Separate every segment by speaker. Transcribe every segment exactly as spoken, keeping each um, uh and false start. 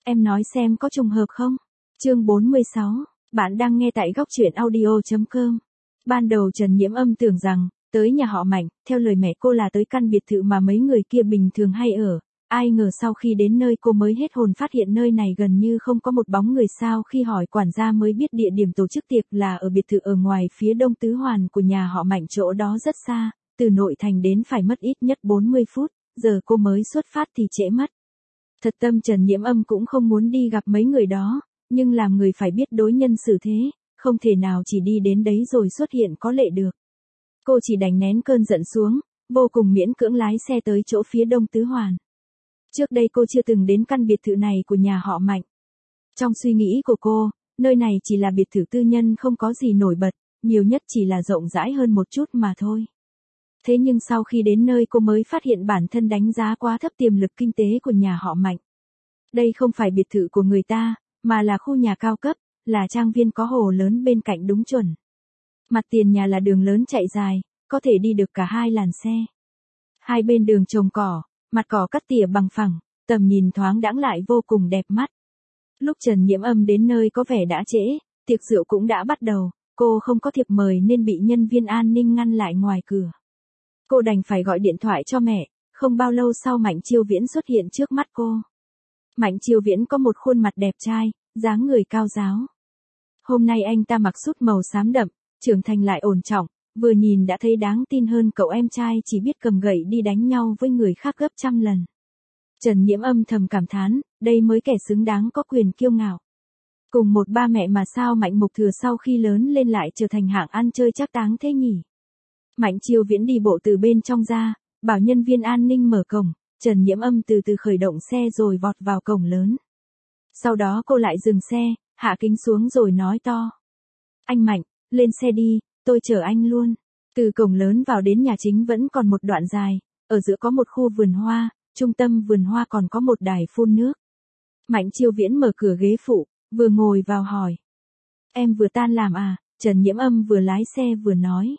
Speaker 1: Em nói xem có trùng hợp không? Chương bốn mươi sáu, bạn đang nghe tại góc truyện audio chấm com. Ban đầu Trần Nhiễm Âm tưởng rằng, tới nhà họ Mạnh, theo lời mẹ cô là tới căn biệt thự mà mấy người kia bình thường hay ở. Ai ngờ sau khi đến nơi cô mới hết hồn phát hiện nơi này gần như không có một bóng người, sao khi hỏi quản gia mới biết địa điểm tổ chức tiệc là ở biệt thự ở ngoài phía đông tứ hoàn của nhà họ Mạnh, chỗ đó rất xa, từ nội thành đến phải mất ít nhất bốn mươi phút, giờ cô mới xuất phát thì trễ mất. Thật tâm Trần Nhiễm Âm cũng không muốn đi gặp mấy người đó, nhưng làm người phải biết đối nhân xử thế, không thể nào chỉ đi đến đấy rồi xuất hiện có lệ được. Cô chỉ đành nén cơn giận xuống, vô cùng miễn cưỡng lái xe tới chỗ phía đông tứ hoàn. Trước đây cô chưa từng đến căn biệt thự này của nhà họ Mạnh. Trong suy nghĩ của cô, nơi này chỉ là biệt thự tư nhân không có gì nổi bật, nhiều nhất chỉ là rộng rãi hơn một chút mà thôi. Thế nhưng sau khi đến nơi cô mới phát hiện bản thân đánh giá quá thấp tiềm lực kinh tế của nhà họ Mạnh. Đây không phải biệt thự của người ta, mà là khu nhà cao cấp, là trang viên có hồ lớn bên cạnh đúng chuẩn. Mặt tiền nhà là đường lớn chạy dài, có thể đi được cả hai làn xe. Hai bên đường trồng cỏ, mặt cỏ cắt tỉa bằng phẳng, tầm nhìn thoáng đãng lại vô cùng đẹp mắt. Lúc Trần Nhiễm Âm đến nơi có vẻ đã trễ, tiệc rượu cũng đã bắt đầu, cô không có thiệp mời nên bị nhân viên an ninh ngăn lại ngoài cửa. Cô đành phải gọi điện thoại cho mẹ, không bao lâu sau Mạnh Chiêu Viễn xuất hiện trước mắt cô. Mạnh Chiêu Viễn có một khuôn mặt đẹp trai, dáng người cao ráo. Hôm nay anh ta mặc sút màu xám đậm, trưởng thành lại ổn trọng, vừa nhìn đã thấy đáng tin hơn cậu em trai chỉ biết cầm gậy đi đánh nhau với người khác gấp trăm lần. Trần Nhiễm Âm thầm cảm thán, đây mới kẻ xứng đáng có quyền kiêu ngạo. Cùng một ba mẹ mà sao Mạnh Mục Thừa sau khi lớn lên lại trở thành hạng ăn chơi trác táng thế nhỉ? Mạnh Chiêu Viễn đi bộ từ bên trong ra, bảo nhân viên an ninh mở cổng, Trần Nhiễm Âm từ từ khởi động xe rồi vọt vào cổng lớn. Sau đó cô lại dừng xe, hạ kính xuống rồi nói to. Anh Mạnh, lên xe đi, tôi chở anh luôn. Từ cổng lớn vào đến nhà chính vẫn còn một đoạn dài, ở giữa có một khu vườn hoa, trung tâm vườn hoa còn có một đài phun nước. Mạnh Chiêu Viễn mở cửa ghế phụ, vừa ngồi vào hỏi. Em vừa tan làm à? Trần Nhiễm Âm vừa lái xe vừa nói.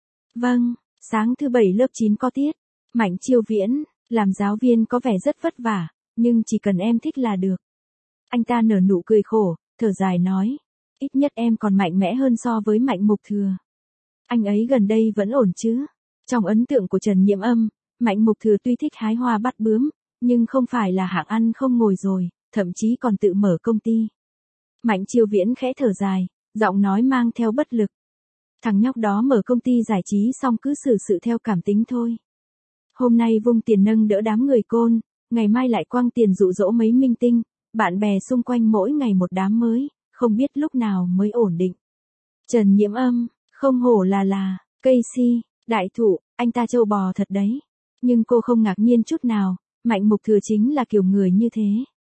Speaker 1: Vâng, sáng thứ bảy lớp chín có tiết. Mạnh Chiêu Viễn, làm giáo viên có vẻ rất vất vả, nhưng chỉ cần em thích là được. Anh ta nở nụ cười khổ, thở dài nói. Ít nhất em còn mạnh mẽ hơn so với Mạnh Mục Thừa. Anh ấy gần đây vẫn ổn chứ? Trong ấn tượng của Trần Nhiễm Âm, Mạnh Mục Thừa tuy thích hái hoa bắt bướm, nhưng không phải là hạng ăn không ngồi rồi, thậm chí còn tự mở công ty. Mạnh Chiêu Viễn khẽ thở dài, giọng nói mang theo bất lực. Thằng nhóc đó mở công ty giải trí xong cứ xử sự theo cảm tính thôi. Hôm nay vung tiền nâng đỡ đám người côn, ngày mai lại quăng tiền dụ dỗ mấy minh tinh, bạn bè xung quanh mỗi ngày một đám mới, không biết lúc nào mới ổn định. Trần Nhiễm Âm, không hổ là là, cây si, đại thụ, anh ta trâu bò thật đấy. Nhưng cô không ngạc nhiên chút nào, Mạnh Mục Thừa chính là kiểu người như thế.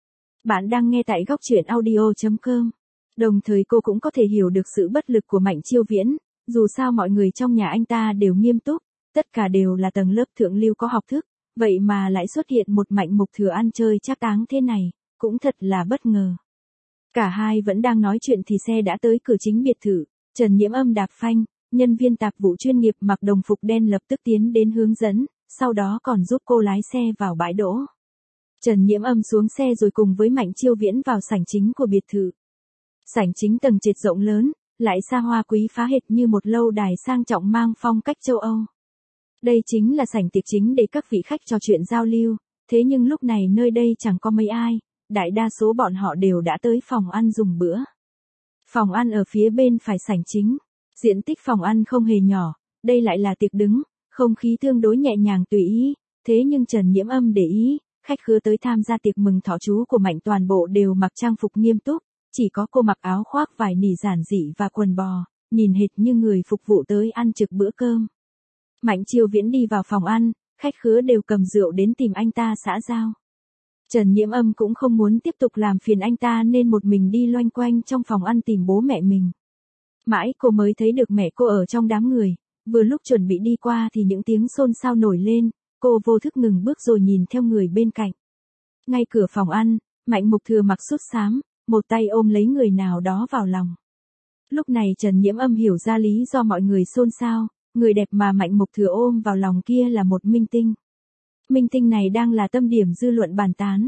Speaker 1: Bạn đang nghe tại góc truyện audio chấm com. Đồng thời cô cũng có thể hiểu được sự bất lực của Mạnh Chiêu Viễn, dù sao mọi người trong nhà anh ta đều nghiêm túc, tất cả đều là tầng lớp thượng lưu có học thức, vậy mà lại xuất hiện một Mạnh Mục Thừa ăn chơi trác táng thế này, cũng thật là bất ngờ. Cả hai vẫn đang nói chuyện thì xe đã tới cửa chính biệt thự, Trần Nhiễm Âm đạp phanh, nhân viên tạp vụ chuyên nghiệp mặc đồng phục đen lập tức tiến đến hướng dẫn, sau đó còn giúp cô lái xe vào bãi đỗ. Trần Nhiễm Âm xuống xe rồi cùng với Mạnh Chiêu Viễn vào sảnh chính của biệt thự. Sảnh chính tầng trệt rộng lớn, lại xa hoa quý phá hệt như một lâu đài sang trọng mang phong cách châu Âu. Đây chính là sảnh tiệc chính để các vị khách trò chuyện giao lưu, thế nhưng lúc này nơi đây chẳng có mấy ai, đại đa số bọn họ đều đã tới phòng ăn dùng bữa. Phòng ăn ở phía bên phải sảnh chính, diện tích phòng ăn không hề nhỏ, đây lại là tiệc đứng, không khí tương đối nhẹ nhàng tùy ý, thế nhưng Trần Nhiễm Âm để ý, khách khứa tới tham gia tiệc mừng thọ chú của Mạnh toàn bộ đều mặc trang phục nghiêm túc, chỉ có cô mặc áo khoác vải nỉ giản dị và quần bò, nhìn hệt như người phục vụ tới ăn trực bữa cơm. Mạnh Chiêu Viễn đi vào phòng ăn, khách khứa đều cầm rượu đến tìm anh ta xã giao. Trần Nhiễm Âm cũng không muốn tiếp tục làm phiền anh ta nên một mình đi loanh quanh trong phòng ăn tìm bố mẹ mình. Mãi cô mới thấy được mẹ cô ở trong đám người, vừa lúc chuẩn bị đi qua thì những tiếng xôn xao nổi lên, cô vô thức ngừng bước rồi nhìn theo người bên cạnh. Ngay cửa phòng ăn, Mạnh Mục Thừa mặc sút xám, một tay ôm lấy người nào đó vào lòng. Lúc này Trần Nhiễm Âm hiểu ra lý do mọi người xôn xao, người đẹp mà Mạnh Mục Thừa ôm vào lòng kia là một minh tinh. Minh tinh này đang là tâm điểm dư luận bàn tán.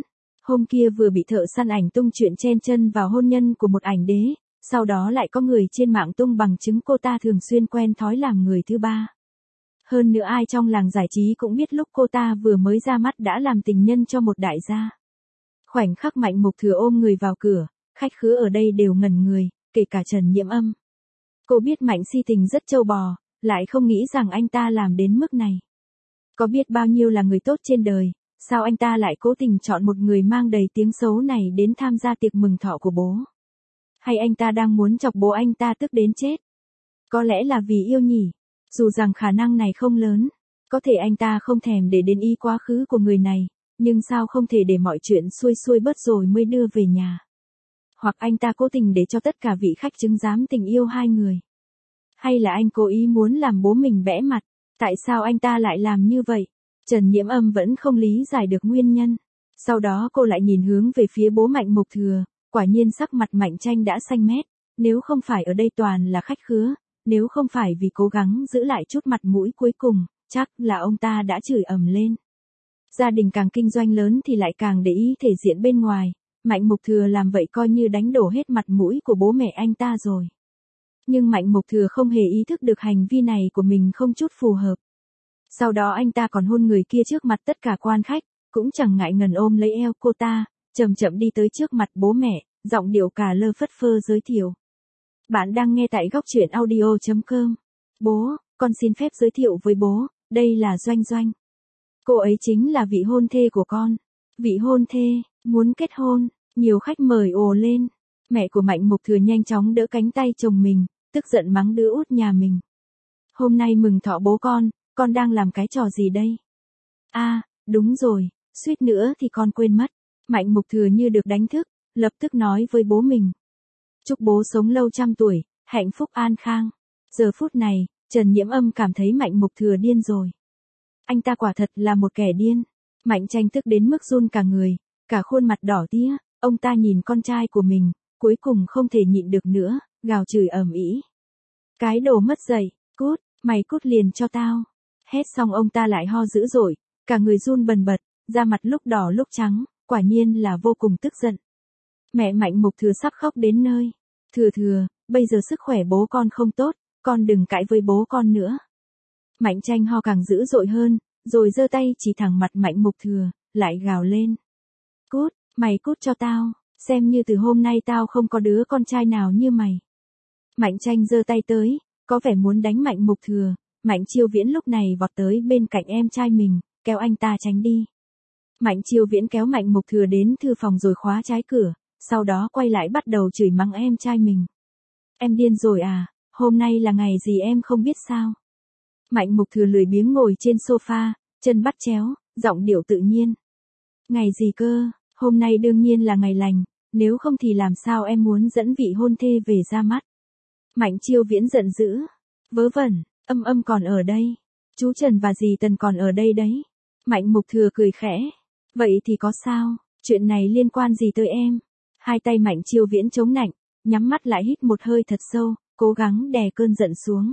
Speaker 1: Hôm kia vừa bị thợ săn ảnh tung chuyện chen chân vào hôn nhân của một ảnh đế, sau đó lại có người trên mạng tung bằng chứng cô ta thường xuyên quen thói làm người thứ ba. Hơn nữa ai trong làng giải trí cũng biết lúc cô ta vừa mới ra mắt đã làm tình nhân cho một đại gia. Khoảnh khắc Mạnh Mục Thừa ôm người vào cửa, khách khứa ở đây đều ngẩn người, kể cả Trần Nhiễm Âm. Cô biết Mạnh si tình rất trâu bò, lại không nghĩ rằng anh ta làm đến mức này. Có biết bao nhiêu là người tốt trên đời, sao anh ta lại cố tình chọn một người mang đầy tiếng xấu này đến tham gia tiệc mừng thọ của bố? Hay anh ta đang muốn chọc bố anh ta tức đến chết? Có lẽ là vì yêu nhỉ? Dù rằng khả năng này không lớn, có thể anh ta không thèm để đến ý quá khứ của người này, nhưng sao không thể để mọi chuyện xuôi xuôi bớt rồi mới đưa về nhà? Hoặc anh ta cố tình để cho tất cả vị khách chứng giám tình yêu hai người? Hay là anh cố ý muốn làm bố mình bẽ mặt? Tại sao anh ta lại làm như vậy? Trần Nhiễm Âm vẫn không lý giải được nguyên nhân. Sau đó cô lại nhìn hướng về phía bố Mạnh Mục Thừa, quả nhiên sắc mặt Mạnh Tranh đã xanh mét, nếu không phải ở đây toàn là khách khứa, nếu không phải vì cố gắng giữ lại chút mặt mũi cuối cùng, chắc là ông ta đã chửi ầm lên. Gia đình càng kinh doanh lớn thì lại càng để ý thể diện bên ngoài, Mạnh Mục Thừa làm vậy coi như đánh đổ hết mặt mũi của bố mẹ anh ta rồi. Nhưng Mạnh Mục Thừa không hề ý thức được hành vi này của mình không chút phù hợp. Sau đó anh ta còn hôn người kia trước mặt tất cả quan khách, cũng chẳng ngại ngần ôm lấy eo cô ta, chậm chậm đi tới trước mặt bố mẹ, giọng điệu cả lơ phất phơ giới thiệu. Bạn đang nghe tại góc truyện audio chấm com. Bố, con xin phép giới thiệu với bố, đây là Doanh Doanh. Cô ấy chính là vị hôn thê của con. Vị hôn thê, muốn kết hôn, nhiều khách mời ồ lên. Mẹ của Mạnh Mục Thừa nhanh chóng đỡ cánh tay chồng mình, tức giận mắng đứa út nhà mình. Hôm nay mừng thọ bố con, con đang làm cái trò gì đây? À, đúng rồi, suýt nữa thì con quên mất. Mạnh Mục Thừa như được đánh thức, lập tức nói với bố mình. Chúc bố sống lâu trăm tuổi, hạnh phúc an khang. Giờ phút này, Trần Nhiễm Âm cảm thấy Mạnh Mục Thừa điên rồi. Anh ta quả thật là một kẻ điên. Mạnh Tranh tức đến mức run cả người, cả khuôn mặt đỏ tía, ông ta nhìn con trai của mình, cuối cùng không thể nhịn được nữa, gào chửi ầm ĩ. Cái đồ mất dạy, cút, mày cút liền cho tao. Hét xong ông ta lại ho dữ dội, cả người run bần bật, da mặt lúc đỏ lúc trắng, quả nhiên là vô cùng tức giận. Mẹ Mạnh Mục Thừa sắp khóc đến nơi. Thừa thừa, bây giờ sức khỏe bố con không tốt, con đừng cãi với bố con nữa. Mạnh Tranh ho càng dữ dội hơn, rồi giơ tay chỉ thẳng mặt Mạnh Mục Thừa, lại gào lên. Cút, mày cút cho tao, xem như từ hôm nay tao không có đứa con trai nào như mày. Mạnh Tranh giơ tay tới, có vẻ muốn đánh Mạnh Mục Thừa. Mạnh Chiêu Viễn lúc này vọt tới bên cạnh em trai mình, kéo anh ta tránh đi. Mạnh Chiêu Viễn kéo Mạnh Mục Thừa đến thư phòng rồi khóa trái cửa, sau đó quay lại bắt đầu chửi mắng em trai mình. Em điên rồi à, hôm nay là ngày gì em không biết sao? Mạnh Mục Thừa lười biếng ngồi trên sofa, chân bắt chéo, giọng điệu tự nhiên. Ngày gì cơ, hôm nay đương nhiên là ngày lành, nếu không thì làm sao em muốn dẫn vị hôn thê về ra mắt? Mạnh Chiêu Viễn giận dữ. Vớ vẩn, Âm Âm còn ở đây. Chú Trần và dì Tần còn ở đây đấy. Mạnh Mục Thừa cười khẽ. Vậy thì có sao, chuyện này liên quan gì tới em? Hai tay Mạnh Chiêu Viễn chống nạnh, nhắm mắt lại hít một hơi thật sâu, cố gắng đè cơn giận xuống.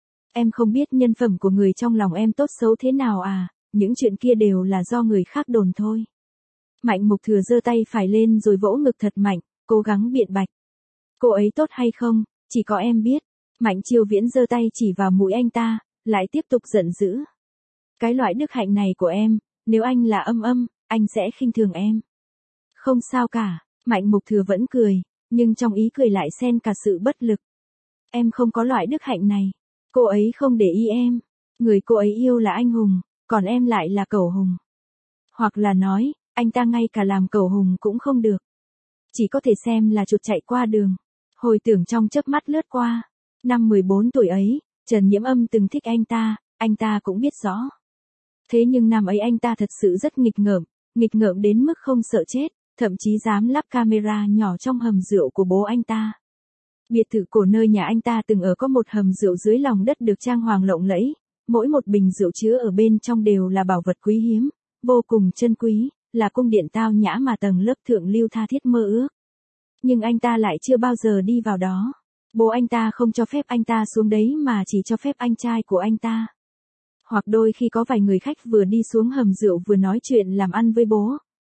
Speaker 1: Em không biết nhân phẩm của người trong lòng em tốt xấu thế nào à, những chuyện kia đều là do người khác đồn thôi. Mạnh Mục Thừa giơ tay phải lên rồi vỗ ngực thật mạnh, cố gắng biện bạch. Cô ấy tốt hay không, chỉ có em biết. Mạnh Chiêu Viễn giơ tay chỉ vào mũi anh ta, lại tiếp tục giận dữ. Cái loại đức hạnh này của em, nếu anh là Âm Âm, anh sẽ khinh thường em. Không sao cả, Mạnh Mục Thừa vẫn cười, nhưng trong ý cười lại xen cả sự bất lực. Em không có loại đức hạnh này. Cô ấy không để ý em. Người cô ấy yêu là anh hùng, còn em lại là cẩu hùng. Hoặc là nói, anh ta ngay cả làm cẩu hùng cũng không được. Chỉ có thể xem là chuột chạy qua đường. Hồi tưởng trong chớp mắt lướt qua. Năm mười bốn tuổi ấy, Trần Nhiễm Âm từng thích anh ta, anh ta cũng biết rõ. Thế nhưng năm ấy anh ta thật sự rất nghịch ngợm, nghịch ngợm đến mức không sợ chết, thậm chí dám lắp camera nhỏ trong hầm rượu của bố anh ta. Biệt thự cổ nơi nhà anh ta từng ở có một hầm rượu dưới lòng đất được trang hoàng lộng lẫy, mỗi một bình rượu chứa ở bên trong đều là bảo vật quý hiếm, vô cùng chân quý, là cung điện tao nhã mà tầng lớp thượng lưu tha thiết mơ ước. Nhưng anh ta lại chưa bao giờ đi vào đó. Bố anh ta không cho phép anh ta xuống đấy mà chỉ cho phép anh trai của anh ta. Hoặc đôi khi có vài người khách vừa đi xuống hầm rượu vừa nói chuyện làm ăn với bố,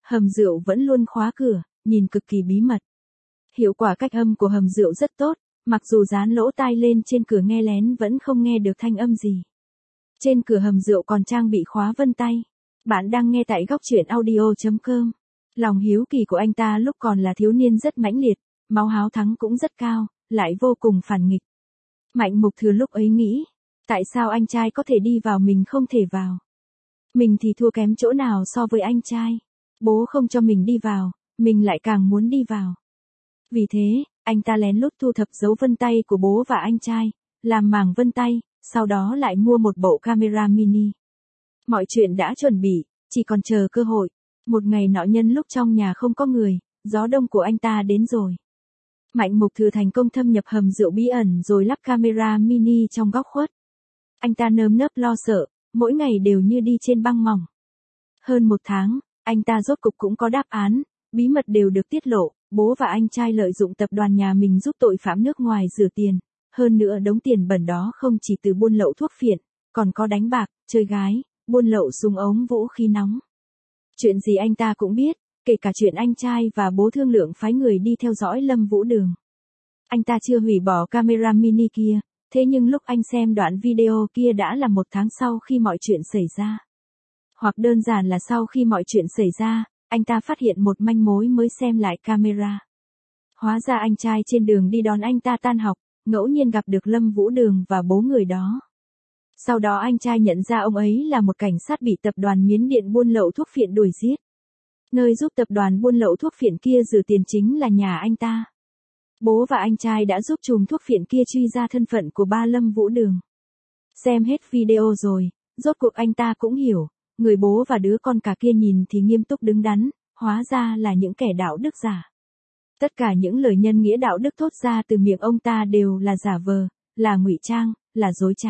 Speaker 1: Hầm rượu vẫn luôn khóa cửa, nhìn cực kỳ bí mật. Hiệu quả cách âm của hầm rượu rất tốt, mặc dù dán lỗ tai lên trên cửa nghe lén vẫn không nghe được thanh âm gì. Trên cửa hầm rượu còn trang bị khóa vân tay. Bạn đang nghe tại góc truyện audio chấm com. Lòng hiếu kỳ của anh ta lúc còn là thiếu niên rất mãnh liệt, máu háo thắng cũng rất cao, lại vô cùng phản nghịch. Mạnh Mục Thừa lúc ấy nghĩ, tại sao anh trai có thể đi vào mình không thể vào? Mình thì thua kém chỗ nào so với anh trai? Bố không cho mình đi vào, mình lại càng muốn đi vào. Vì thế, anh ta lén lút thu thập dấu vân tay của bố và anh trai, làm màng vân tay, sau đó lại mua một bộ camera mini. Mọi chuyện đã chuẩn bị, chỉ còn chờ cơ hội. Một ngày nọ nhân lúc trong nhà không có người, gió đông của anh ta đến rồi. Mạnh Mục Thừa thành công thâm nhập hầm rượu bí ẩn rồi lắp camera mini trong góc khuất. Anh ta nơm nớp lo sợ, mỗi ngày đều như đi trên băng mỏng. Hơn một tháng, anh ta rốt cục cũng có đáp án, bí mật đều được tiết lộ, bố và anh trai lợi dụng tập đoàn nhà mình giúp tội phạm nước ngoài rửa tiền. Hơn nữa đống tiền bẩn đó không chỉ từ buôn lậu thuốc phiện, còn có đánh bạc, chơi gái, buôn lậu súng ống vũ khí nóng. Chuyện gì anh ta cũng biết, kể cả chuyện anh trai và bố thương lượng phái người đi theo dõi Lâm Vũ Đường. Anh ta chưa hủy bỏ camera mini kia, thế nhưng lúc anh xem đoạn video kia đã là một tháng sau khi mọi chuyện xảy ra. Hoặc đơn giản là sau khi mọi chuyện xảy ra, anh ta phát hiện một manh mối mới xem lại camera. Hóa ra anh trai trên đường đi đón anh ta tan học, ngẫu nhiên gặp được Lâm Vũ Đường và bố người đó. Sau đó anh trai nhận ra ông ấy là một cảnh sát bị tập đoàn Miến Điện buôn lậu thuốc phiện đuổi giết. Nơi giúp tập đoàn buôn lậu thuốc phiện kia rửa tiền chính là nhà anh ta. Bố và anh trai đã giúp chùm thuốc phiện kia truy ra thân phận của ba Lâm Vũ Đường. Xem hết video rồi, rốt cuộc anh ta cũng hiểu, người bố và đứa con cả kia nhìn thì nghiêm túc đứng đắn, hóa ra là những kẻ đạo đức giả. Tất cả những lời nhân nghĩa đạo đức thốt ra từ miệng ông ta đều là giả vờ, là ngụy trang, là dối trá.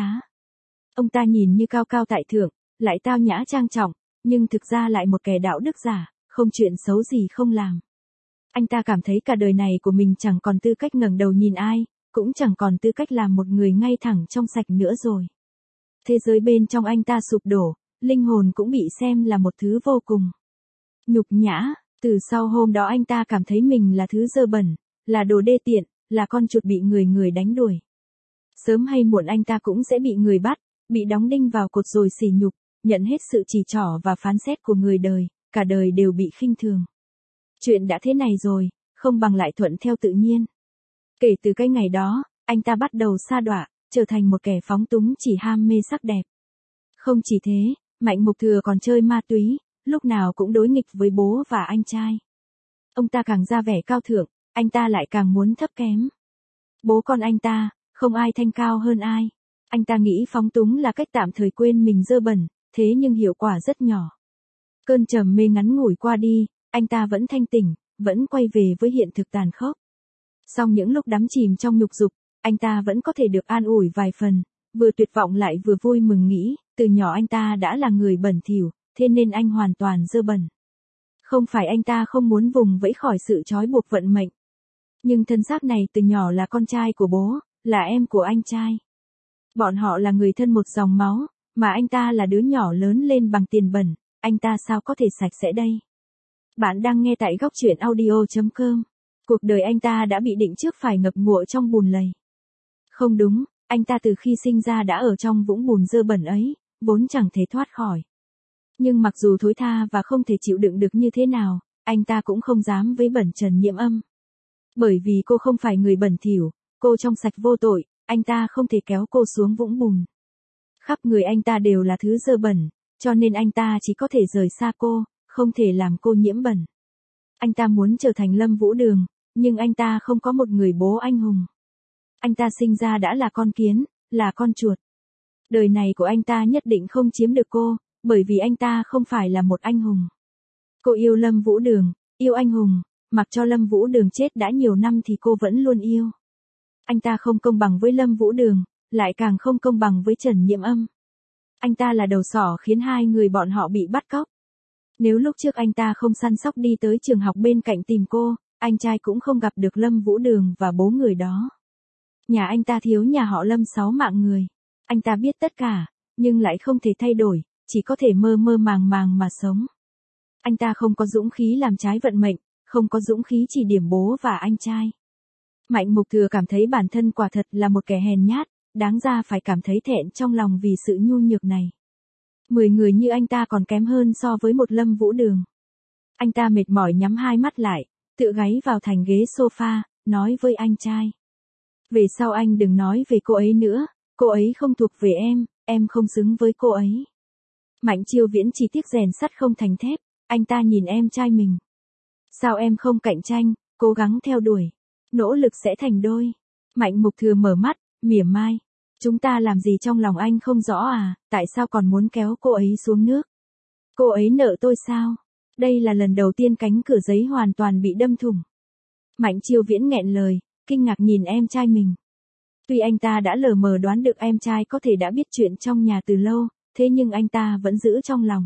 Speaker 1: Ông ta nhìn như cao cao tại thượng, lại tao nhã trang trọng, nhưng thực ra lại một kẻ đạo đức giả, không chuyện xấu gì không làm. Anh ta cảm thấy cả đời này của mình chẳng còn tư cách ngẩng đầu nhìn ai, cũng chẳng còn tư cách làm một người ngay thẳng trong sạch nữa rồi. Thế giới bên trong anh ta sụp đổ, linh hồn cũng bị xem là một thứ vô cùng nhục nhã. Từ sau hôm đó anh ta cảm thấy mình là thứ dơ bẩn, là đồ đê tiện, là con chuột bị người người đánh đuổi. Sớm hay muộn anh ta cũng sẽ bị người bắt, bị đóng đinh vào cột rồi sỉ nhục, nhận hết sự chỉ trỏ và phán xét của người đời, cả đời đều bị khinh thường. Chuyện đã thế này rồi, không bằng lại thuận theo tự nhiên. Kể từ cái ngày đó, anh ta bắt đầu sa đọa, trở thành một kẻ phóng túng chỉ ham mê sắc đẹp. Không chỉ thế, Mạnh Mục Thừa còn chơi ma túy, lúc nào cũng đối nghịch với bố và anh trai. Ông ta càng ra vẻ cao thượng, anh ta lại càng muốn thấp kém. Bố con anh ta, không ai thanh cao hơn ai. Anh ta nghĩ phóng túng là cách tạm thời quên mình dơ bẩn, thế nhưng hiệu quả rất nhỏ. Cơn trầm mê ngắn ngủi qua đi, anh ta vẫn thanh tỉnh, vẫn quay về với hiện thực tàn khốc. Song những lúc đắm chìm trong nhục dục, anh ta vẫn có thể được an ủi vài phần, vừa tuyệt vọng lại vừa vui mừng nghĩ, từ nhỏ anh ta đã là người bẩn thỉu, thế nên anh hoàn toàn dơ bẩn. Không phải anh ta không muốn vùng vẫy khỏi sự trói buộc vận mệnh. Nhưng thân xác này từ nhỏ là con trai của bố, là em của anh trai. Bọn họ là người thân một dòng máu, mà anh ta là đứa nhỏ lớn lên bằng tiền bẩn, anh ta sao có thể sạch sẽ đây? Bạn đang nghe tại góc truyện audio chấm com. Cuộc đời anh ta đã bị định trước phải ngập ngụa trong bùn lầy. Không đúng, anh ta từ khi sinh ra đã ở trong vũng bùn dơ bẩn ấy, vốn chẳng thể thoát khỏi. Nhưng mặc dù thối tha và không thể chịu đựng được như thế nào, anh ta cũng không dám với bẩn Trần Nhiễm Âm. Bởi vì cô không phải người bẩn thỉu, cô trong sạch vô tội, anh ta không thể kéo cô xuống vũng bùn. Khắp người anh ta đều là thứ dơ bẩn, cho nên anh ta chỉ có thể rời xa cô, không thể làm cô nhiễm bẩn. Anh ta muốn trở thành Lâm Vũ Đường, nhưng anh ta không có một người bố anh hùng. Anh ta sinh ra đã là con kiến, là con chuột. Đời này của anh ta nhất định không chiếm được cô, bởi vì anh ta không phải là một anh hùng. Cô yêu Lâm Vũ Đường, yêu anh hùng, mặc cho Lâm Vũ Đường chết đã nhiều năm thì cô vẫn luôn yêu. Anh ta không công bằng với Lâm Vũ Đường, lại càng không công bằng với Trần Nhiễm Âm. Anh ta là đầu sỏ khiến hai người bọn họ bị bắt cóc. Nếu lúc trước anh ta không săn sóc đi tới trường học bên cạnh tìm cô, anh trai cũng không gặp được Lâm Vũ Đường và bố người đó. Nhà anh ta thiếu nhà họ Lâm sáu mạng người. Anh ta biết tất cả, nhưng lại không thể thay đổi, chỉ có thể mơ mơ màng màng mà sống. Anh ta không có dũng khí làm trái vận mệnh, không có dũng khí chỉ điểm bố và anh trai. Mạnh Mục Thừa cảm thấy bản thân quả thật là một kẻ hèn nhát, đáng ra phải cảm thấy thẹn trong lòng vì sự nhu nhược này. Mười người như anh ta còn kém hơn so với một Lâm Vũ Đường. Anh ta mệt mỏi nhắm hai mắt lại, tựa gáy vào thành ghế sofa, nói với anh trai. Về sau anh đừng nói về cô ấy nữa, cô ấy không thuộc về em, em không xứng với cô ấy. Mạnh Chiêu Viễn chỉ tiếc rèn sắt không thành thép, anh ta nhìn em trai mình. Sao em không cạnh tranh, cố gắng theo đuổi, nỗ lực sẽ thành đôi. Mạnh Mục Thừa mở mắt, mỉa mai. Chúng ta làm gì trong lòng anh không rõ à, tại sao còn muốn kéo cô ấy xuống nước? Cô ấy nợ tôi sao? Đây là lần đầu tiên cánh cửa giấy hoàn toàn bị đâm thủng. Mạnh Chiêu Viễn nghẹn lời, kinh ngạc nhìn em trai mình. Tuy anh ta đã lờ mờ đoán được em trai có thể đã biết chuyện trong nhà từ lâu, thế nhưng anh ta vẫn giữ trong lòng.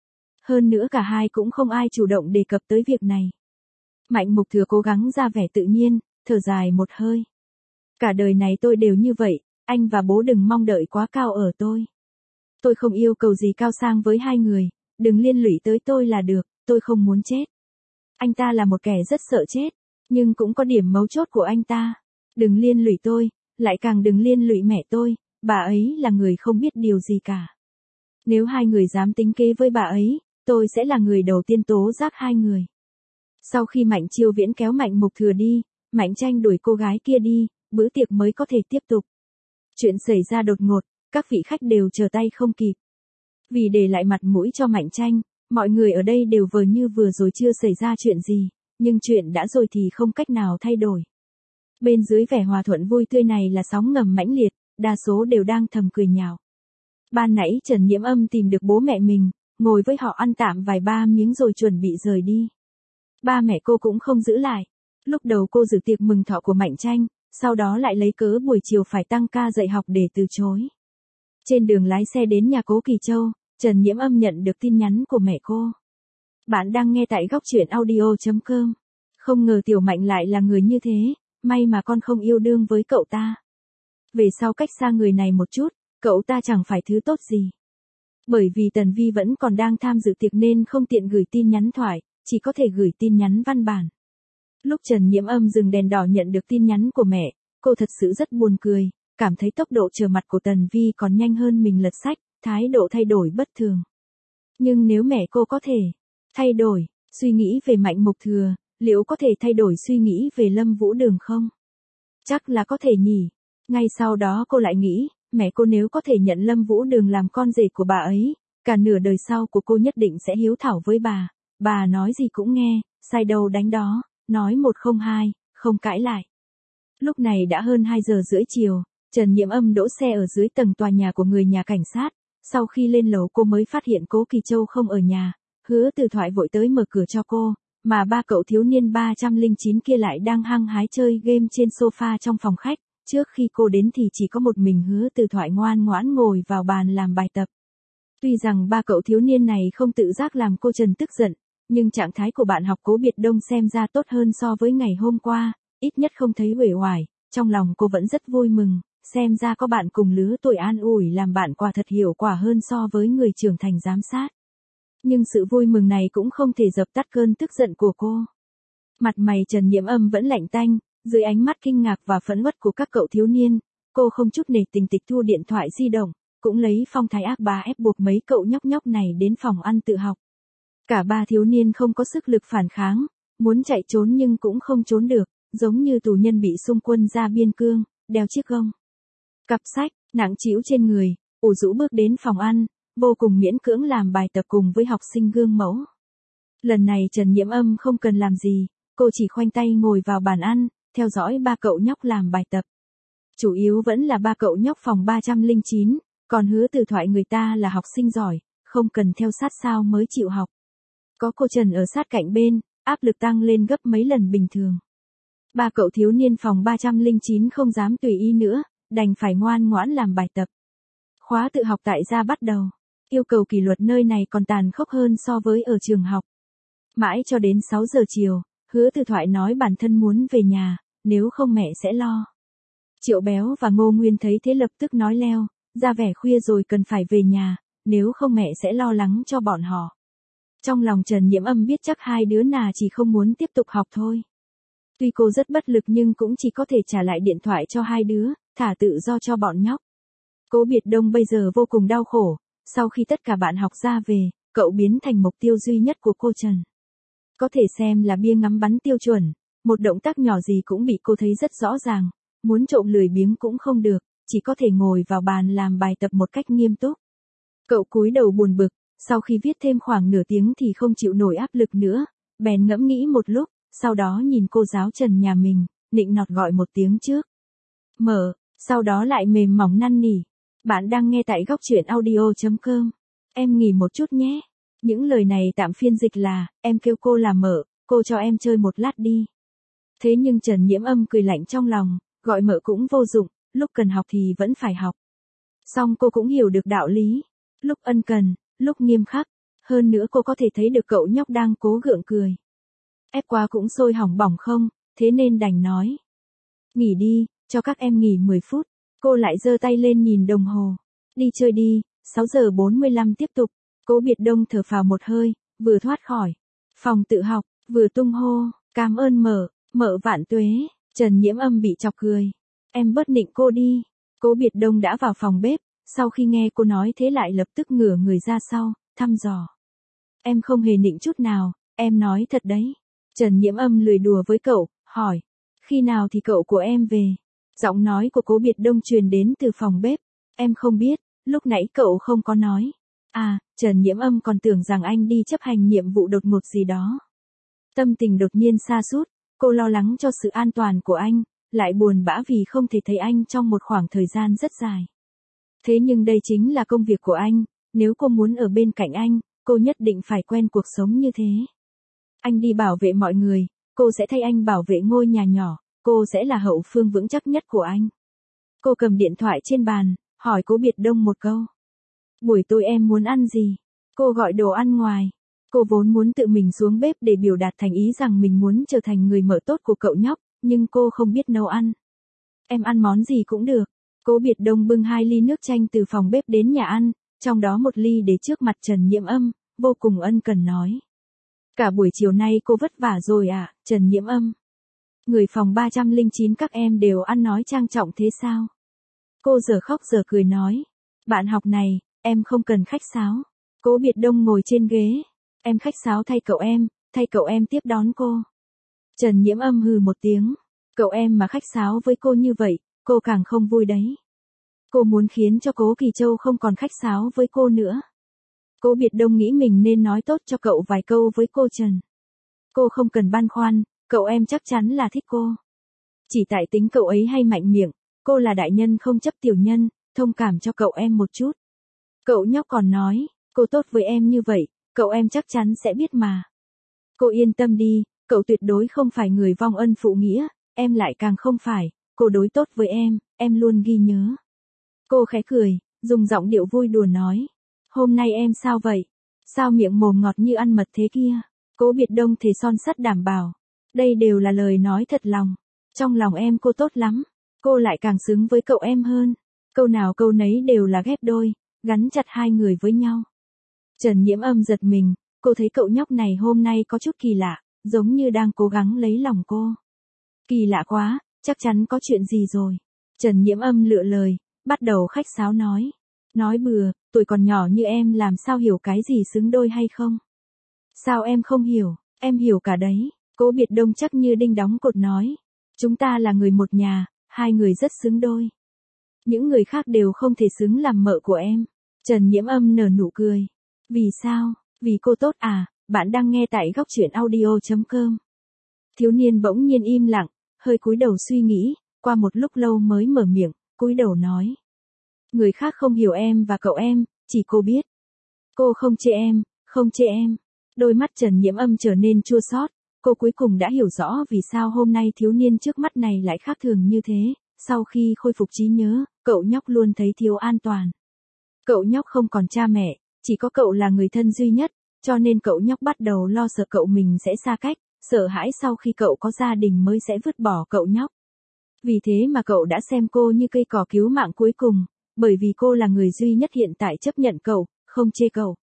Speaker 1: Hơn nữa cả hai cũng không ai chủ động đề cập tới việc này. Mạnh Mục Thừa cố gắng ra vẻ tự nhiên, thở dài một hơi. Cả đời này tôi đều như vậy, anh và bố đừng mong đợi quá cao ở tôi. Tôi không yêu cầu gì cao sang với hai người, đừng liên lụy tới tôi là được, tôi không muốn chết. Anh ta là một kẻ rất sợ chết, nhưng cũng có điểm mấu chốt của anh ta. Đừng liên lụy tôi, lại càng đừng liên lụy mẹ tôi, bà ấy là người không biết điều gì cả. Nếu hai người dám tính kế với bà ấy, tôi sẽ là người đầu tiên tố giác hai người. Sau khi Mạnh Chiêu Viễn kéo Mạnh Mục Thừa đi, Mạnh Tranh đuổi cô gái kia đi, bữa tiệc mới có thể tiếp tục. Chuyện xảy ra đột ngột, các vị khách đều chờ tay không kịp. Vì để lại mặt mũi cho Mạnh Tranh, mọi người ở đây đều vờ như vừa rồi chưa xảy ra chuyện gì, nhưng chuyện đã rồi thì không cách nào thay đổi. Bên dưới vẻ hòa thuận vui tươi này là sóng ngầm mãnh liệt, đa số đều đang thầm cười nhạo. Ban nãy Trần Nhiễm Âm tìm được bố mẹ mình, ngồi với họ ăn tạm vài ba miếng rồi chuẩn bị rời đi. Ba mẹ cô cũng không giữ lại. Lúc đầu cô dự tiệc mừng thọ của Mạnh Tranh, sau đó lại lấy cớ buổi chiều phải tăng ca dạy học để từ chối. Trên đường lái xe đến nhà Cố Kỳ Châu, Trần Nhiễm Âm nhận được tin nhắn của mẹ cô. Bạn đang nghe tại góc truyện audio chấm com. Không ngờ Tiểu Mạnh lại là người như thế, may mà con không yêu đương với cậu ta. Về sau cách xa người này một chút, cậu ta chẳng phải thứ tốt gì. Bởi vì Tần Vi vẫn còn đang tham dự tiệc nên không tiện gửi tin nhắn thoại, chỉ có thể gửi tin nhắn văn bản. Lúc Trần Nhiễm Âm dừng đèn đỏ nhận được tin nhắn của mẹ, cô thật sự rất buồn cười, cảm thấy tốc độ trở mặt của Tần Vi còn nhanh hơn mình lật sách, thái độ thay đổi bất thường. Nhưng nếu mẹ cô có thể thay đổi, suy nghĩ về Mạnh Mục Thừa, liệu có thể thay đổi suy nghĩ về Lâm Vũ Đường không? Chắc là có thể nhỉ. Ngay sau đó cô lại nghĩ, mẹ cô nếu có thể nhận Lâm Vũ Đường làm con rể của bà ấy, cả nửa đời sau của cô nhất định sẽ hiếu thảo với bà, bà nói gì cũng nghe, sai đâu đánh đó, nói một không hai, không cãi lại. Lúc này đã hơn hai giờ rưỡi chiều, Trần Nhiễm Âm đỗ xe ở dưới tầng tòa nhà của người nhà cảnh sát, sau khi lên lầu cô mới phát hiện Cố Kỳ Châu không ở nhà, Hứa Từ Thoại vội tới mở cửa cho cô, mà ba cậu thiếu niên ba không chín kia lại đang hăng hái chơi game trên sofa trong phòng khách. Trước khi cô đến thì chỉ có một mình Hứa Từ Thoại ngoan ngoãn ngồi vào bàn làm bài tập. Tuy rằng ba cậu thiếu niên này không tự giác làm cô Trần tức giận, nhưng trạng thái của bạn học Cố Biệt Đông xem ra tốt hơn so với ngày hôm qua, ít nhất không thấy uể oải, trong lòng cô vẫn rất vui mừng, xem ra có bạn cùng lứa tuổi an ủi làm bạn quả thật hiệu quả hơn so với người trưởng thành giám sát. Nhưng sự vui mừng này cũng không thể dập tắt cơn tức giận của cô. Mặt mày Trần Nhiễm Âm vẫn lạnh tanh, dưới ánh mắt kinh ngạc và phẫn uất của các cậu thiếu niên, cô không chút nể tình tịch thu điện thoại di động, cũng lấy phong thái ác bá ép buộc mấy cậu nhóc nhóc này đến phòng ăn tự học. Cả ba thiếu niên không có sức lực phản kháng, muốn chạy trốn nhưng cũng không trốn được, giống như tù nhân bị xung quân ra biên cương, đeo chiếc gông. Cặp sách, nặng trĩu trên người, ủ rũ bước đến phòng ăn, vô cùng miễn cưỡng làm bài tập cùng với học sinh gương mẫu. Lần này Trần Nhiễm Âm không cần làm gì, cô chỉ khoanh tay ngồi vào bàn ăn, theo dõi ba cậu nhóc làm bài tập. Chủ yếu vẫn là ba cậu nhóc phòng ba không chín, còn Hứa Từ Thoại người ta là học sinh giỏi, không cần theo sát sao mới chịu học. Có cô Trần ở sát cạnh bên, áp lực tăng lên gấp mấy lần bình thường. Ba cậu thiếu niên phòng ba không chín không dám tùy ý nữa, đành phải ngoan ngoãn làm bài tập. Khóa tự học tại gia bắt đầu. Yêu cầu kỷ luật nơi này còn tàn khốc hơn so với ở trường học. Mãi cho đến sáu giờ chiều, Hứa Từ Thoại nói bản thân muốn về nhà, nếu không mẹ sẽ lo. Triệu Béo và Ngô Nguyên thấy thế lập tức nói leo, ra vẻ khuya rồi cần phải về nhà, nếu không mẹ sẽ lo lắng cho bọn họ. Trong lòng Trần Nhiễm Âm biết chắc hai đứa nà chỉ không muốn tiếp tục học thôi. Tuy cô rất bất lực nhưng cũng chỉ có thể trả lại điện thoại cho hai đứa, thả tự do cho bọn nhóc. Cố Biệt Đông bây giờ vô cùng đau khổ, sau khi tất cả bạn học ra về, cậu biến thành mục tiêu duy nhất của cô Trần. Có thể xem là bia ngắm bắn tiêu chuẩn, một động tác nhỏ gì cũng bị cô thấy rất rõ ràng, muốn trộm lười biếng cũng không được, chỉ có thể ngồi vào bàn làm bài tập một cách nghiêm túc. Cậu cúi đầu buồn bực, sau khi viết thêm khoảng nửa tiếng thì không chịu nổi áp lực nữa, bèn ngẫm nghĩ một lúc, sau đó nhìn cô giáo Trần nhà mình, nịnh nọt gọi một tiếng trước. Mở, sau đó lại mềm mỏng năn nỉ. Bạn đang nghe tại góc truyện audio.com. Em nghỉ một chút nhé. Những lời này tạm phiên dịch là, em kêu cô là Mợ, cô cho em chơi một lát đi. Thế nhưng Trần Nhiễm Âm cười lạnh trong lòng, gọi Mợ cũng vô dụng, lúc cần học thì vẫn phải học. Song cô cũng hiểu được đạo lý, lúc ân cần, lúc nghiêm khắc, hơn nữa cô có thể thấy được cậu nhóc đang cố gượng cười. Ép quá cũng sôi hỏng bỏng không, thế nên đành nói. Nghỉ đi, cho các em nghỉ mười phút. Cô lại giơ tay lên nhìn đồng hồ. Đi chơi đi, sáu giờ bốn mươi lăm tiếp tục. Cố Biệt Đông thở phào một hơi, vừa thoát khỏi phòng tự học, vừa tung hô, cảm ơn Mợ, Mợ vạn tuế. Trần Nhiễm Âm bị chọc cười. Em bớt nịnh cô đi. Cố Biệt Đông đã vào phòng bếp, sau khi nghe cô nói thế lại lập tức ngửa người ra sau, thăm dò. Em không hề nịnh chút nào, em nói thật đấy. Trần Nhiễm Âm lười đùa với cậu, hỏi. Khi nào thì cậu của em về? Giọng nói của Cố Biệt Đông truyền đến từ phòng bếp. Em không biết, lúc nãy cậu không có nói. À, Trần Nhiễm Âm còn tưởng rằng anh đi chấp hành nhiệm vụ đột ngột gì đó. Tâm tình đột nhiên sa sút, cô lo lắng cho sự an toàn của anh, lại buồn bã vì không thể thấy anh trong một khoảng thời gian rất dài. Thế nhưng đây chính là công việc của anh, nếu cô muốn ở bên cạnh anh, cô nhất định phải quen cuộc sống như thế. Anh đi bảo vệ mọi người, cô sẽ thay anh bảo vệ ngôi nhà nhỏ, cô sẽ là hậu phương vững chắc nhất của anh. Cô cầm điện thoại trên bàn, hỏi Cố Biệt Đông một câu. Buổi tối em muốn ăn gì? Cô gọi đồ ăn ngoài. Cô vốn muốn tự mình xuống bếp để biểu đạt thành ý rằng mình muốn trở thành người Mợ tốt của cậu nhóc, nhưng cô không biết nấu ăn. Em ăn món gì cũng được. Cố Biệt Đông bưng hai ly nước chanh từ phòng bếp đến nhà ăn, trong đó một ly để trước mặt Trần Nhiễm Âm, vô cùng ân cần nói. Cả buổi chiều nay cô vất vả rồi à, Trần Nhiễm Âm. Người phòng ba trăm lẻ chín các em đều ăn nói trang trọng thế sao? Cô giờ khóc giờ cười nói. Bạn học này, em không cần khách sáo. Cố Biệt Đông ngồi trên ghế. Em khách sáo thay cậu em, thay cậu em tiếp đón cô. Trần Nhiễm Âm hừ một tiếng. Cậu em mà khách sáo với cô như vậy, cô càng không vui đấy. Cô muốn khiến cho Cố Kỳ Châu không còn khách sáo với cô nữa. Cố Biệt Đông nghĩ mình nên nói tốt cho cậu vài câu với cô Trần. Cô không cần băn khoăn, cậu em chắc chắn là thích cô. Chỉ tại tính cậu ấy hay mạnh miệng, cô là đại nhân không chấp tiểu nhân, thông cảm cho cậu em một chút. Cậu nhóc còn nói, cô tốt với em như vậy, cậu em chắc chắn sẽ biết mà. Cô yên tâm đi, cậu tuyệt đối không phải người vong ân phụ nghĩa, em lại càng không phải, cô đối tốt với em, em luôn ghi nhớ. Cô khẽ cười, dùng giọng điệu vui đùa nói. Hôm nay em sao vậy? Sao miệng mồm ngọt như ăn mật thế kia? Cố Biệt Đông thề son sắt đảm bảo. Đây đều là lời nói thật lòng. Trong lòng em cô tốt lắm. Cô lại càng xứng với cậu em hơn. Câu nào câu nấy đều là ghép đôi, gắn chặt hai người với nhau. Trần Nhiễm Âm giật mình, cô thấy cậu nhóc này hôm nay có chút kỳ lạ, giống như đang cố gắng lấy lòng cô. Kỳ lạ quá, chắc chắn có chuyện gì rồi. Trần Nhiễm Âm lựa lời, bắt đầu khách sáo nói. Nói bừa, tuổi còn nhỏ như em làm sao hiểu cái gì xứng đôi hay không? Sao em không hiểu, em hiểu cả đấy. Cố Biệt Đông chắc như đinh đóng cột nói. Chúng ta là người một nhà, hai người rất xứng đôi. Những người khác đều không thể xứng làm mợ của em. Trần Nhiễm Âm nở nụ cười. Vì sao? Vì cô tốt à? Bạn đang nghe tại góc truyện audio.com. Thiếu niên bỗng nhiên im lặng, hơi cúi đầu suy nghĩ, qua một lúc lâu mới mở miệng, cúi đầu nói. Người khác không hiểu em và cậu em, chỉ cô biết. Cô không chê em, không chê em. Đôi mắt Trần Nhiễm Âm trở nên chua xót, cô cuối cùng đã hiểu rõ vì sao hôm nay thiếu niên trước mắt này lại khác thường như thế. Sau khi khôi phục trí nhớ, cậu nhóc luôn thấy thiếu an toàn. Cậu nhóc không còn cha mẹ, chỉ có cậu là người thân duy nhất, cho nên cậu nhóc bắt đầu lo sợ cậu mình sẽ xa cách, sợ hãi sau khi cậu có gia đình mới sẽ vứt bỏ cậu nhóc. Vì thế mà cậu đã xem cô như cây cỏ cứu mạng cuối cùng, bởi vì cô là người duy nhất hiện tại chấp nhận cậu, không chê cậu.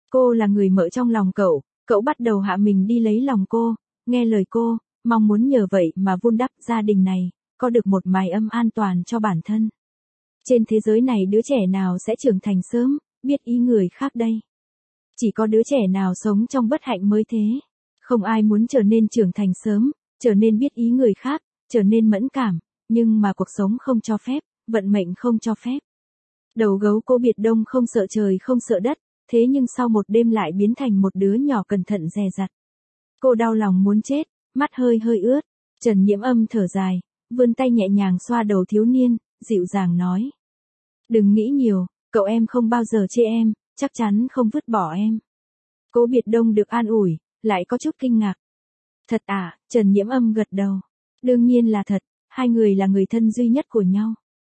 Speaker 1: Cô là người mợ trong lòng cậu, cậu bắt đầu hạ mình đi lấy lòng cô, nghe lời cô, mong muốn nhờ vậy mà vun đắp gia đình này, có được một mái ấm an toàn cho bản thân. Trên thế giới này đứa trẻ nào sẽ trưởng thành sớm, biết ý người khác đây? Chỉ có đứa trẻ nào sống trong bất hạnh mới thế. Không ai muốn trở nên trưởng thành sớm, trở nên biết ý người khác, trở nên mẫn cảm, nhưng mà cuộc sống không cho phép, vận mệnh không cho phép. Đầu gấu Cố Biệt Đông không sợ trời không sợ đất, thế nhưng sau một đêm lại biến thành một đứa nhỏ cẩn thận dè dặt. Cô đau lòng muốn chết, mắt hơi hơi ướt. Trần Nhiễm Âm thở dài, vươn tay nhẹ nhàng xoa đầu thiếu niên, dịu dàng nói. Đừng nghĩ nhiều, cậu em không bao giờ chê em, chắc chắn không vứt bỏ em. Cố Biệt Đông được an ủi, lại có chút kinh ngạc. Thật à, Trần Nhiễm Âm gật đầu. Đương nhiên là thật, hai người là người thân duy nhất của nhau.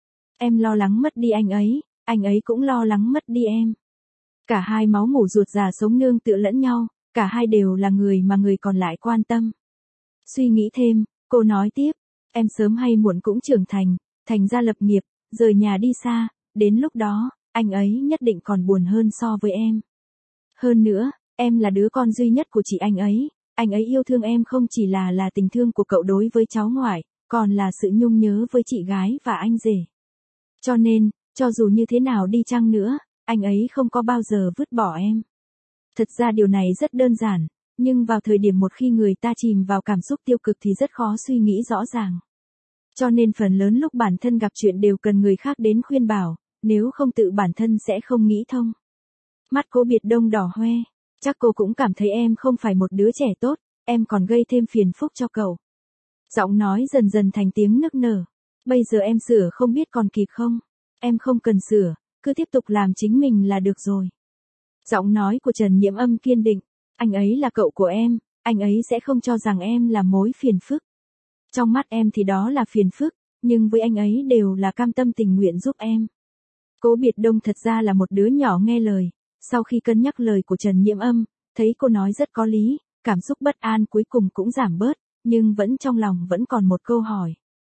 Speaker 1: Em lo lắng mất đi anh ấy, anh ấy cũng lo lắng mất đi em. Cả hai máu mủ ruột già sống nương tựa lẫn nhau, cả hai đều là người mà người còn lại quan tâm. Suy nghĩ thêm, cô nói tiếp, em sớm hay muộn cũng trưởng thành, thành ra lập nghiệp, rời nhà đi xa, đến lúc đó, anh ấy nhất định còn buồn hơn so với em. Hơn nữa, em là đứa con duy nhất của chị anh ấy, anh ấy yêu thương em không chỉ là là tình thương của cậu đối với cháu ngoại, còn là sự nhung nhớ với chị gái và anh rể. Cho nên, cho dù như thế nào đi chăng nữa, anh ấy không có bao giờ vứt bỏ em. Thật ra điều này rất đơn giản, nhưng vào thời điểm một khi người ta chìm vào cảm xúc tiêu cực thì rất khó suy nghĩ rõ ràng. Cho nên phần lớn lúc bản thân gặp chuyện đều cần người khác đến khuyên bảo, nếu không tự bản thân sẽ không nghĩ thông. Mắt Cố Biệt Đông đỏ hoe, chắc cô cũng cảm thấy em không phải một đứa trẻ tốt, em còn gây thêm phiền phức cho cậu. Giọng nói dần dần thành tiếng nức nở. Bây giờ em sửa không biết còn kịp không? Em không cần sửa, cứ tiếp tục làm chính mình là được rồi. Giọng nói của Trần Nhiễm Âm kiên định, anh ấy là cậu của em, anh ấy sẽ không cho rằng em là mối phiền phức. Trong mắt em thì đó là phiền phức, nhưng với anh ấy đều là cam tâm tình nguyện giúp em. Cố Biệt Đông thật ra là một đứa nhỏ nghe lời, sau khi cân nhắc lời của Trần Nhiễm Âm, thấy cô nói rất có lý, cảm xúc bất an cuối cùng cũng giảm bớt, nhưng vẫn trong lòng vẫn còn một câu hỏi.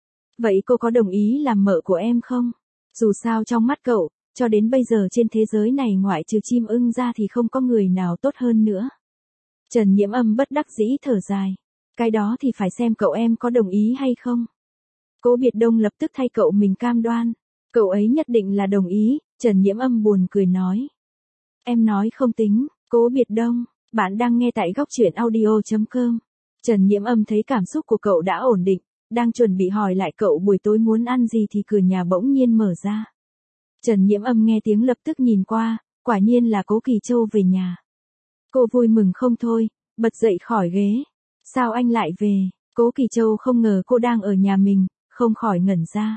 Speaker 1: Vậy cô có đồng ý làm mợ của em không? Dù sao trong mắt cậu, cho đến bây giờ trên thế giới này ngoại trừ chim ưng ra thì không có người nào tốt hơn nữa. Trần Nhiễm Âm bất đắc dĩ thở dài. Cái đó thì phải xem cậu em có đồng ý hay không. Cố Biệt Đông lập tức thay cậu mình cam đoan. Cậu ấy nhất định là đồng ý, Trần Nhiễm Âm buồn cười nói. Em nói không tính, Cố Biệt Đông, bạn đang nghe tại góc truyện audio chấm com. Trần Nhiễm Âm thấy cảm xúc của cậu đã ổn định, đang chuẩn bị hỏi lại cậu buổi tối muốn ăn gì thì cửa nhà bỗng nhiên mở ra. Trần Nhiễm Âm nghe tiếng lập tức nhìn qua, quả nhiên là Cố Kỳ Châu về nhà. Cô vui mừng không thôi, bật dậy khỏi ghế. Sao anh lại về? Cố Kỳ Châu không ngờ cô đang ở nhà mình, không khỏi ngẩn ra.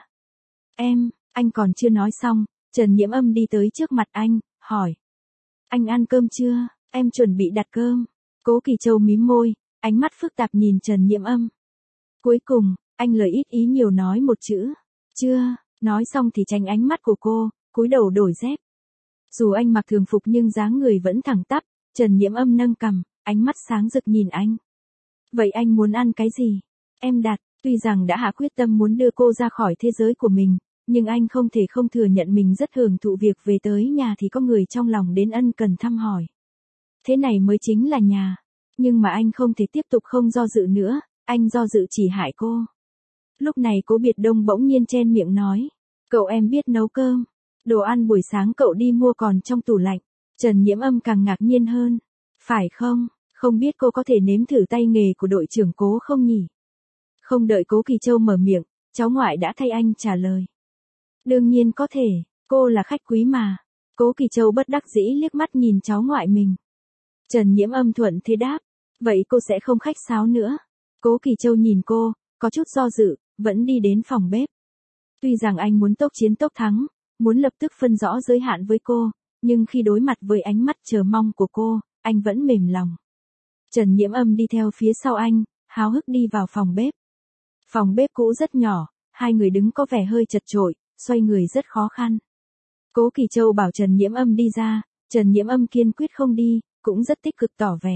Speaker 1: Em, anh còn chưa nói xong, Trần Nhiễm Âm đi tới trước mặt anh, hỏi. Anh ăn cơm chưa? Em chuẩn bị đặt cơm. Cố Kỳ Châu mím môi, ánh mắt phức tạp nhìn Trần Nhiễm Âm. Cuối cùng, anh lời ít ý nhiều nói một chữ. Chưa, nói xong thì tránh ánh mắt của cô, cúi đầu đổi dép. Dù anh mặc thường phục nhưng dáng người vẫn thẳng tắp, Trần Nhiễm Âm nâng cằm, ánh mắt sáng rực nhìn anh. Vậy anh muốn ăn cái gì? Em đặt, tuy rằng đã hạ quyết tâm muốn đưa cô ra khỏi thế giới của mình, nhưng anh không thể không thừa nhận mình rất hưởng thụ việc về tới nhà thì có người trong lòng đến ân cần thăm hỏi. Thế này mới chính là nhà. Nhưng mà anh không thể tiếp tục không do dự nữa, anh do dự chỉ hại cô. Lúc này Cố Biệt Đông bỗng nhiên chen miệng nói. Cậu em biết nấu cơm. Đồ ăn buổi sáng cậu đi mua còn trong tủ lạnh. Trần Nhiễm Âm càng ngạc nhiên hơn. Phải không? Không biết cô có thể nếm thử tay nghề của đội trưởng Cố không nhỉ? Không đợi Cố Kỳ Châu mở miệng, cháu ngoại đã thay anh trả lời. Đương nhiên có thể, cô là khách quý mà. Cố Kỳ Châu bất đắc dĩ liếc mắt nhìn cháu ngoại mình. Trần Nhiễm Âm thuận thế đáp. Vậy cô sẽ không khách sáo nữa. Cố Kỳ Châu nhìn cô, có chút do dự, vẫn đi đến phòng bếp. Tuy rằng anh muốn tốc chiến tốc thắng, muốn lập tức phân rõ giới hạn với cô, nhưng khi đối mặt với ánh mắt chờ mong của cô, anh vẫn mềm lòng. Trần Nhiễm Âm đi theo phía sau anh, háo hức đi vào phòng bếp. Phòng bếp cũ rất nhỏ, hai người đứng có vẻ hơi chật chội, xoay người rất khó khăn. Cố Kỳ Châu bảo Trần Nhiễm Âm đi ra, Trần Nhiễm Âm kiên quyết không đi, cũng rất tích cực tỏ vẻ.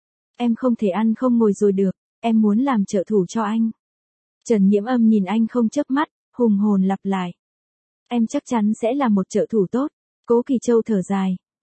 Speaker 1: Em không thể ăn không ngồi rồi được, em muốn làm trợ thủ cho anh. Trần Nhiễm Âm nhìn anh không chớp mắt, hùng hồn lặp lại. Em chắc chắn sẽ là một trợ thủ tốt. Cố Kỳ Châu thở dài,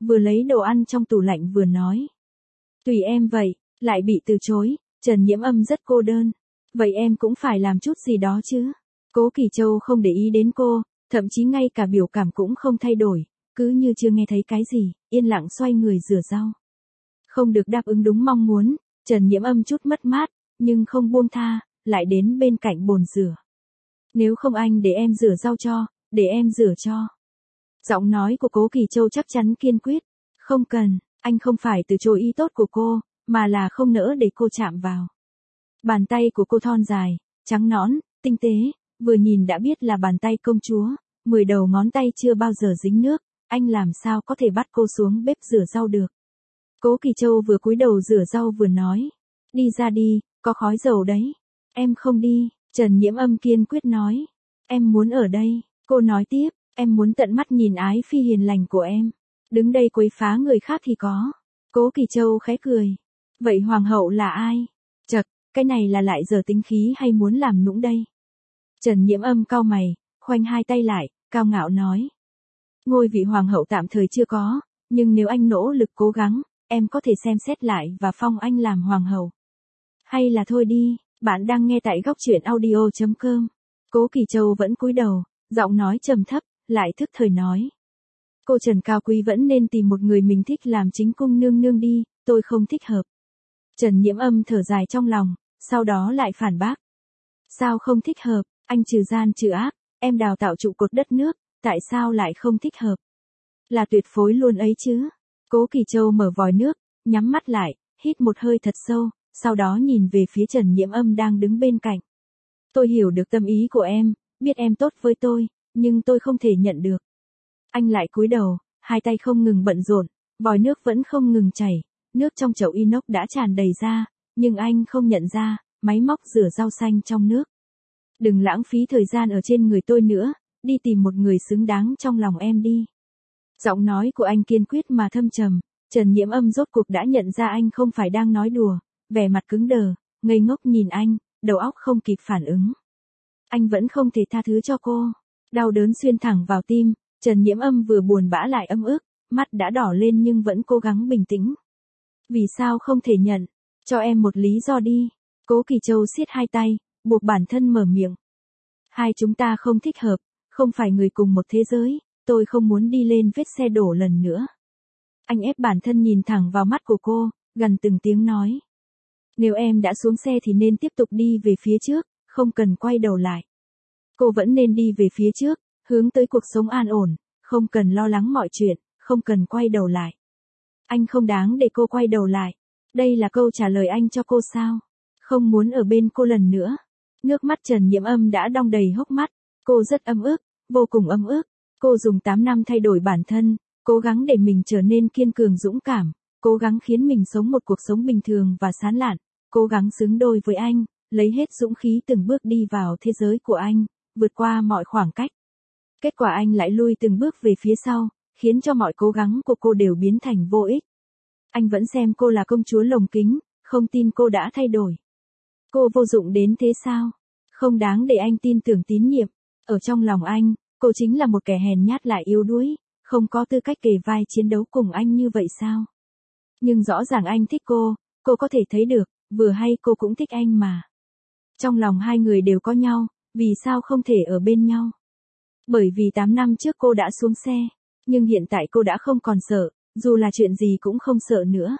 Speaker 1: vừa lấy đồ ăn trong tủ lạnh vừa nói. Tùy em vậy, lại bị từ chối, Trần Nhiễm Âm rất cô đơn. Vậy em cũng phải làm chút gì đó chứ. Cố Kỳ Châu không để ý đến cô, thậm chí ngay cả biểu cảm cũng không thay đổi, cứ như chưa nghe thấy cái gì, yên lặng xoay người rửa rau. Không được đáp ứng đúng mong muốn, Trần Nhiễm Âm chút mất mát, nhưng không buông tha, lại đến bên cạnh bồn rửa. Nếu không anh để em rửa rau cho, để em rửa cho. Giọng nói của Cố Kỳ Châu chắc chắn kiên quyết. Không cần, anh không phải từ chối ý tốt của cô, mà là không nỡ để cô chạm vào. Bàn tay của cô thon dài, trắng nõn, tinh tế, vừa nhìn đã biết là bàn tay công chúa, mười đầu ngón tay chưa bao giờ dính nước, anh làm sao có thể bắt cô xuống bếp rửa rau được. Cố Kỳ Châu vừa cúi đầu rửa rau vừa nói, đi ra đi, có khói dầu đấy. Em không đi, Trần Nhiễm Âm kiên quyết nói. Em muốn ở đây, cô nói tiếp, em muốn tận mắt nhìn ái phi hiền lành của em. Đứng đây quấy phá người khác thì có. Cố Kỳ Châu khẽ cười. Vậy hoàng hậu là ai? Chật, cái này là lại giờ tính khí hay muốn làm nũng đây? Trần Nhiễm Âm cau mày, khoanh hai tay lại, cao ngạo nói. Ngôi vị hoàng hậu tạm thời chưa có, nhưng nếu anh nỗ lực cố gắng, em có thể xem xét lại và phong anh làm hoàng hậu. Hay là thôi đi, bạn đang nghe tại góc truyện audio chấm com. Cố Kỳ Châu vẫn cúi đầu, giọng nói trầm thấp, lại thức thời nói. Cô Trần Cao Quý vẫn nên tìm một người mình thích làm chính cung nương nương đi, tôi không thích hợp. Trần Nhiễm Âm thở dài trong lòng, sau đó lại phản bác. Sao không thích hợp, anh trừ gian trừ ác, em đào tạo trụ cột đất nước, tại sao lại không thích hợp? Là tuyệt phối luôn ấy chứ. Cố Kỳ Châu mở vòi nước, nhắm mắt lại, hít một hơi thật sâu, sau đó nhìn về phía Trần Nhiễm Âm đang đứng bên cạnh. Tôi hiểu được tâm ý của em, biết em tốt với tôi, nhưng tôi không thể nhận được. Anh lại cúi đầu, hai tay không ngừng bận rộn, vòi nước vẫn không ngừng chảy, nước trong chậu inox đã tràn đầy ra, nhưng anh không nhận ra, máy móc rửa rau xanh trong nước. Đừng lãng phí thời gian ở trên người tôi nữa, đi tìm một người xứng đáng trong lòng em đi. Giọng nói của anh kiên quyết mà thâm trầm, Trần Nhiễm Âm rốt cuộc đã nhận ra anh không phải đang nói đùa, vẻ mặt cứng đờ, ngây ngốc nhìn anh, đầu óc không kịp phản ứng. Anh vẫn không thể tha thứ cho cô. Đau đớn xuyên thẳng vào tim, Trần Nhiễm Âm vừa buồn bã lại ấm ức, mắt đã đỏ lên nhưng vẫn cố gắng bình tĩnh. Vì sao không thể nhận? Cho em một lý do đi. Cố Kỳ Châu siết hai tay, buộc bản thân mở miệng. Hai chúng ta không thích hợp, không phải người cùng một thế giới, tôi không muốn đi lên vết xe đổ lần nữa. Anh ép bản thân nhìn thẳng vào mắt của cô, gần từng tiếng nói. Nếu em đã xuống xe thì nên tiếp tục đi về phía trước, không cần quay đầu lại. Cô vẫn nên đi về phía trước, hướng tới cuộc sống an ổn, không cần lo lắng mọi chuyện, không cần quay đầu lại. Anh không đáng để cô quay đầu lại. Đây là câu trả lời anh cho cô sao? Không muốn ở bên cô lần nữa. Nước mắt Trần Nhiễm Âm đã đong đầy hốc mắt, cô rất ấm ức, vô cùng ấm ức. Cô dùng tám năm thay đổi bản thân, cố gắng để mình trở nên kiên cường dũng cảm, cố gắng khiến mình sống một cuộc sống bình thường và sán lạn, cố gắng xứng đôi với anh, lấy hết dũng khí từng bước đi vào thế giới của anh, vượt qua mọi khoảng cách. Kết quả anh lại lui từng bước về phía sau, khiến cho mọi cố gắng của cô đều biến thành vô ích. Anh vẫn xem cô là công chúa lồng kính, không tin cô đã thay đổi. Cô vô dụng đến thế sao? Không đáng để anh tin tưởng tín nhiệm. Ở trong lòng anh, cô chính là một kẻ hèn nhát lại yếu đuối, không có tư cách kề vai chiến đấu cùng anh như vậy sao? Nhưng rõ ràng anh thích cô, cô có thể thấy được, vừa hay cô cũng thích anh mà. Trong lòng hai người đều có nhau, vì sao không thể ở bên nhau? Bởi vì tám năm trước cô đã xuống xe, nhưng hiện tại cô đã không còn sợ, dù là chuyện gì cũng không sợ nữa.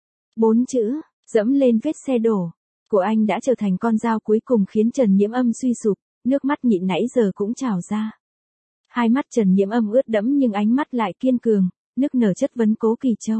Speaker 1: Bốn chữ, dẫm lên vết xe đổ, của anh đã trở thành con dao cuối cùng khiến Trần Nhiễm Âm suy sụp, nước mắt nhịn nãy giờ cũng trào ra. Hai mắt Trần Nhiễm Âm ướt đẫm nhưng ánh mắt lại kiên cường, nức nở chất vấn Cố Kỳ Châu.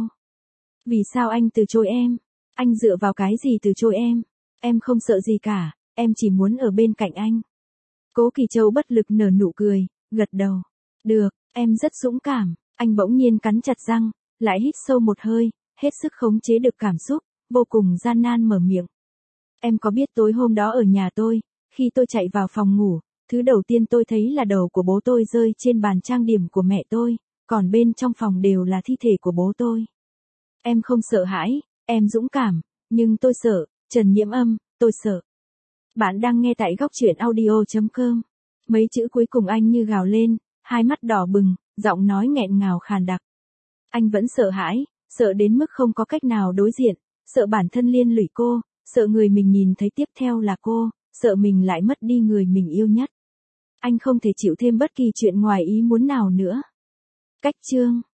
Speaker 1: Vì sao anh từ chối em? Anh dựa vào cái gì từ chối em? Em không sợ gì cả, em chỉ muốn ở bên cạnh anh. Cố Kỳ Châu bất lực nở nụ cười, gật đầu. Được, em rất dũng cảm. Anh bỗng nhiên cắn chặt răng, lại hít sâu một hơi, hết sức khống chế được cảm xúc, vô cùng gian nan mở miệng. Em có biết tối hôm đó ở nhà tôi, khi tôi chạy vào phòng ngủ, thứ đầu tiên tôi thấy là đầu của bố tôi rơi trên bàn trang điểm của mẹ tôi, còn bên trong phòng đều là thi thể của bố tôi. Em không sợ hãi, em dũng cảm, nhưng tôi sợ, Trần Nhiễm Âm, tôi sợ. Bạn đang nghe tại góc truyện audio chấm com. Mấy chữ cuối cùng anh như gào lên, hai mắt đỏ bừng, giọng nói nghẹn ngào khàn đặc. Anh vẫn sợ hãi, sợ đến mức không có cách nào đối diện, sợ bản thân liên lụy cô, sợ người mình nhìn thấy tiếp theo là cô, sợ mình lại mất đi người mình yêu nhất. Anh không thể chịu thêm bất kỳ chuyện ngoài ý muốn nào nữa. Cách chương